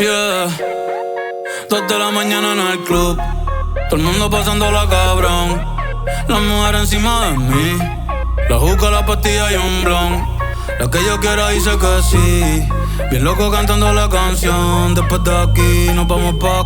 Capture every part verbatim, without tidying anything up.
Yeah, dos de la mañana en el club, todo el mundo pasándola cabrón. La mujer encima de mí, la juca, la pastilla y un blon. La que yo quiera dice que sí, bien loco cantando la canción. Después de aquí nos vamos pa'.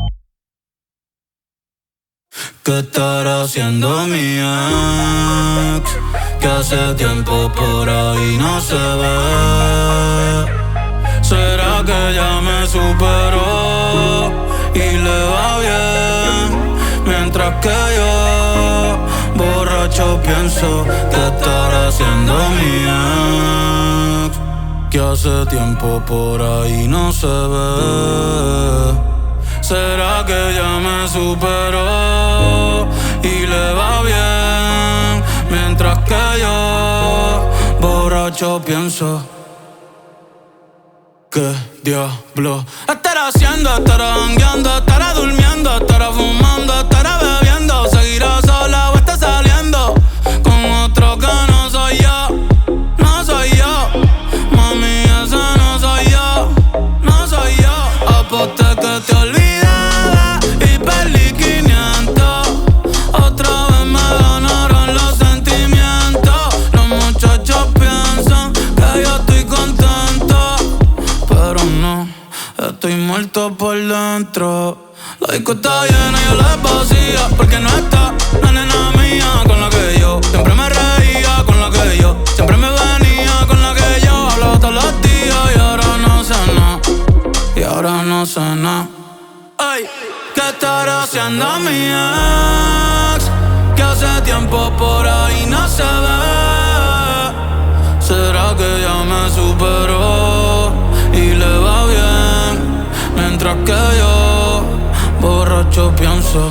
¿Qué estará haciendo mi ex? Que hace tiempo por ahí no se ve. ¿Será que ya me superó y le va bien? Mientras que yo, borracho, pienso que estará haciendo mi ex. Que hace tiempo por ahí no se ve. ¿Será que ya me superó y le va bien? Mientras que yo, borracho, pienso. ¿Qué diablo estará haciendo? Estará jangueando, estará durmiendo, estará fumando, estará bebiendo. Seguirá sola o está saliendo con otro que no soy yo. No soy yo, mami, ese no soy yo. No soy yo. Aposté que te olvidaba y perdí quinientos. Otra vez me ganaron los sentimientos. Los muchachos piensan que yo estoy contento, pero no, estoy muerto por dentro. La disco está llena y yo la vacía, porque no está la nena mía con la que yo siempre me reía, con la que yo siempre me venía, con la que yo hablaba todos los días. Y ahora no sé nada, y ahora no sé nada. Ay, ¿qué estará haciendo mi ex? Que hace tiempo por ahí no se ve. ¿Será que ya me superó y le va bien? Mientras que yo, borracho, pienso.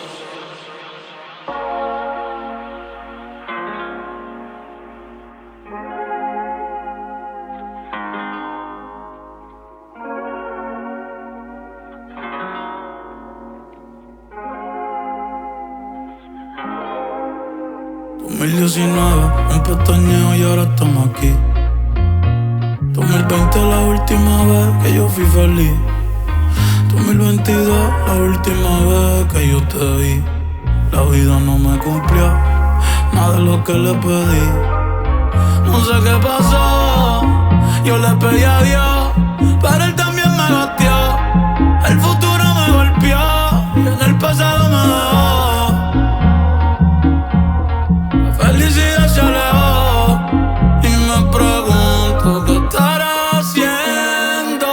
dos mil diecinueve, un pestañeo y ahora estamos aquí. dos mil veinte, la última vez que yo fui feliz. dos mil veintidós, la última vez que yo te vi. La vida no me cumplió nada de lo que le pedí. No sé qué pasó, yo le pedí a Dios, pero él también me batió. El futuro me golpeó y en el pasado me dejó. La felicidad se alejó y me pregunto qué estará haciendo.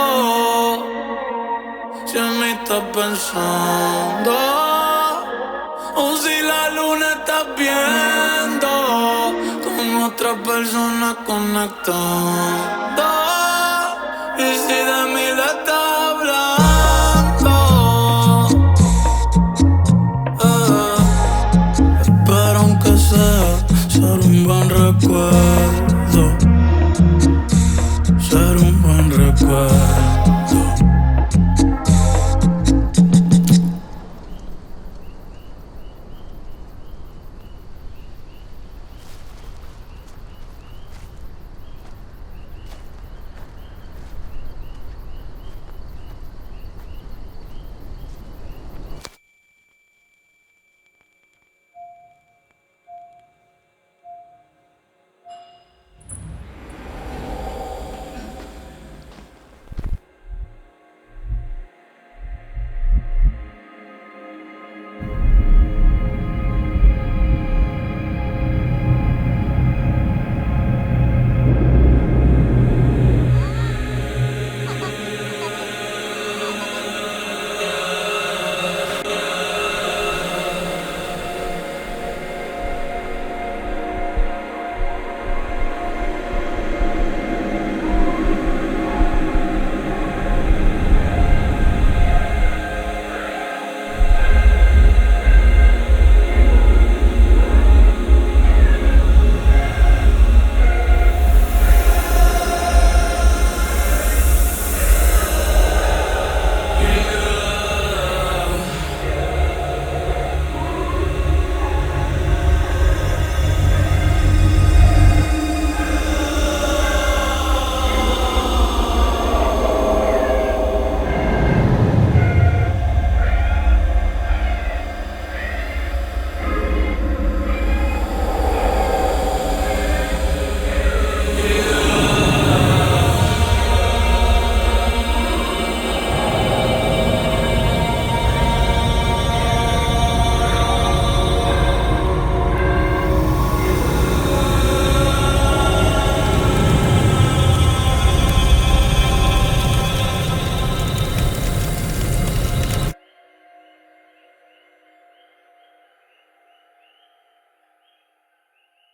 Si en mí estás pensando, o si la luna estás viendo con otra persona conectando. Y si de mí le estás hablando, eh, espero aunque sea ser un buen recuerdo, ser un buen recuerdo.